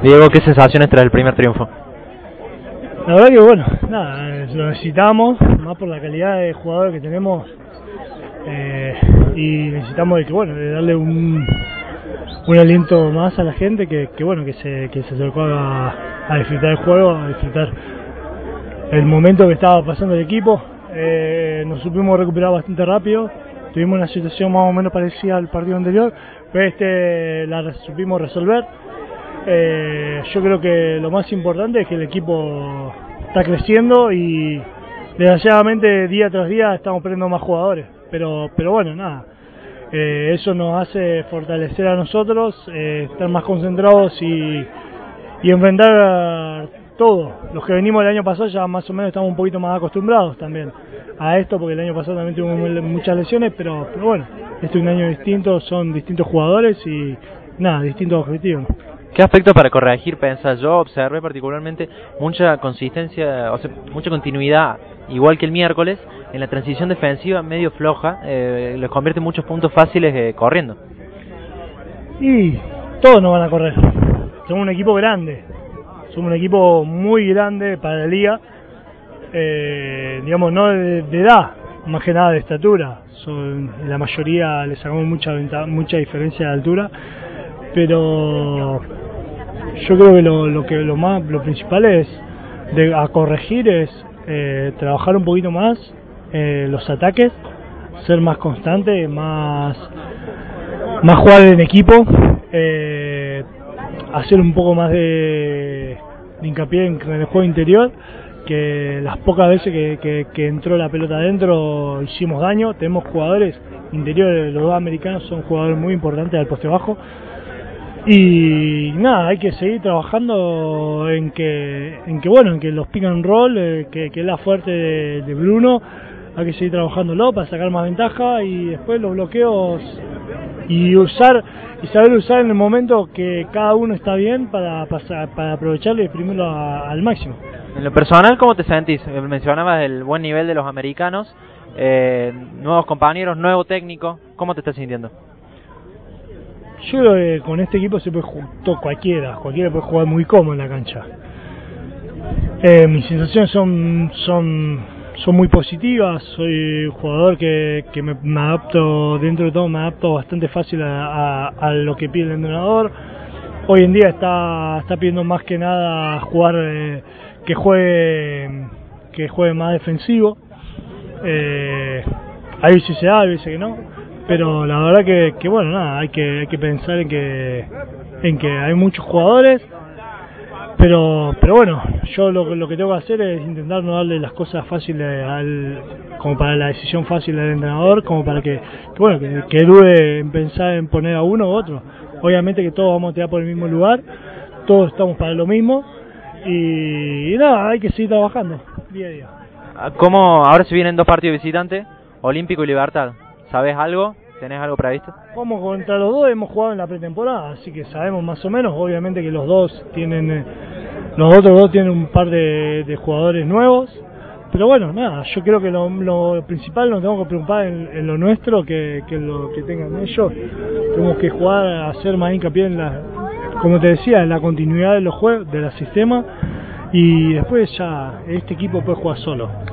Diego, ¿qué sensaciones tras el primer triunfo? La verdad que bueno, nada, lo necesitamos, más por la calidad de jugadores que tenemos, y necesitamos de darle un aliento más a la gente que se acercó a disfrutar el juego, a disfrutar el momento que estaba pasando el equipo. Nos supimos recuperar bastante rápido, tuvimos una situación más o menos parecida al partido anterior, pero la supimos resolver. Yo creo que lo más importante es que el equipo está creciendo y desgraciadamente día tras día estamos perdiendo más jugadores, pero bueno, nada, eso nos hace fortalecer a nosotros, estar más concentrados y enfrentar a todo. Los que venimos el año pasado ya más o menos estamos un poquito más acostumbrados también a esto, porque el año pasado también tuvimos muchas lesiones, pero bueno, este es un año distinto, son distintos jugadores y nada, distintos objetivos. ¿Qué aspecto para corregir pensás? Yo observé particularmente mucha consistencia, o sea, mucha continuidad, igual que el miércoles, en la transición defensiva medio floja, les convierte en muchos puntos fáciles corriendo. Y todos nos van a correr. Somos un equipo grande, somos un equipo muy grande para la liga, digamos, no de edad, más que nada de estatura. La mayoría le sacamos mucha diferencia de altura, pero yo creo que lo principal es a corregir es trabajar un poquito más los ataques, ser más constante, más jugar en equipo, hacer un poco más de hincapié en el juego interior, que las pocas veces que entró la pelota adentro hicimos daño. Tenemos jugadores interiores, los dos americanos son jugadores muy importantes al poste bajo. Y nada, hay que seguir trabajando en que los pick and roll, que es la fuerte de Bruno, hay que seguir trabajándolo para sacar más ventaja, y después los bloqueos y saber usar en el momento que cada uno está bien para aprovecharlo y exprimirlo al máximo. En lo personal, ¿cómo te sentís? Mencionabas el buen nivel de los americanos, nuevos compañeros, nuevo técnico, ¿cómo te estás sintiendo? Yo creo que con este equipo se puede jugar cualquiera puede jugar muy cómodo en la cancha. Mis sensaciones son muy positivas. Soy un jugador que me adapto, dentro de todo me adapto bastante fácil a lo que pide el entrenador. Hoy en día está pidiendo más que nada jugar, que juegue más defensivo. A veces se da, a veces que no, pero la verdad que bueno, nada, hay que pensar en que hay muchos jugadores, pero bueno, yo lo que tengo que hacer es intentar no darle las cosas fáciles como para la decisión fácil del entrenador, como para que dude en pensar en poner a uno u otro. Obviamente que todos vamos a tirar por el mismo lugar, todos estamos para lo mismo, y nada, hay que seguir trabajando día a día. ¿Cómo ahora se vienen dos partidos visitantes, Olímpico y Libertad? ¿Sabes algo? ¿Tenés algo previsto? Como contra los dos hemos jugado en la pretemporada, así que sabemos más o menos. Obviamente que los otros dos tienen un par de jugadores nuevos, pero bueno, nada, yo creo que lo principal nos tenemos que preocupar en lo nuestro que lo que tengan ellos. Tenemos que jugar, hacer más hincapié como te decía, en la continuidad de los juegos, del sistema, y después ya este equipo puede jugar solo.